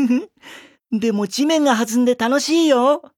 でも地面が弾んで楽しいよ。